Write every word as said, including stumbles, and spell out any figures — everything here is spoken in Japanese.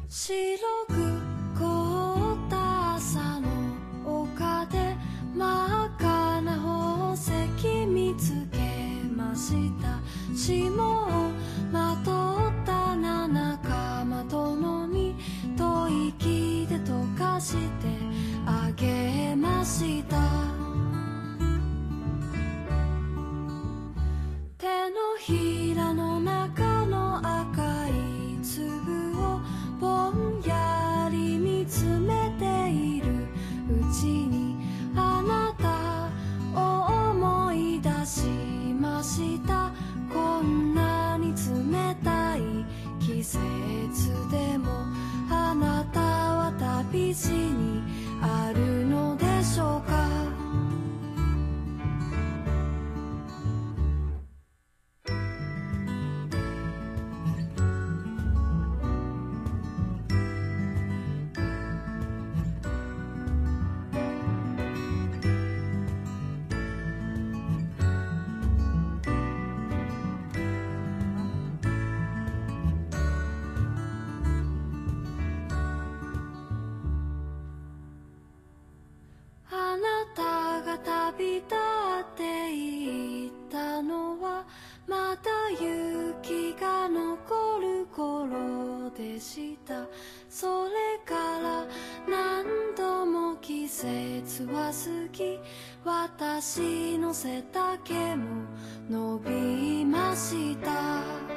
白く凍った朝の丘で真っ赤な宝石見つけました。霜をまとった七かまどのに吐息で溶かしてあげました。手のひらの中の赤い粒をぼんやり見つめているうちにあなたを思い出しました。こんなに冷たい季節でもあなたは旅路にあるのでしょうか。あなたが旅立っていったのはまだ雪が残る頃でした。それから何度も季節は過ぎ、私の背丈も伸びました。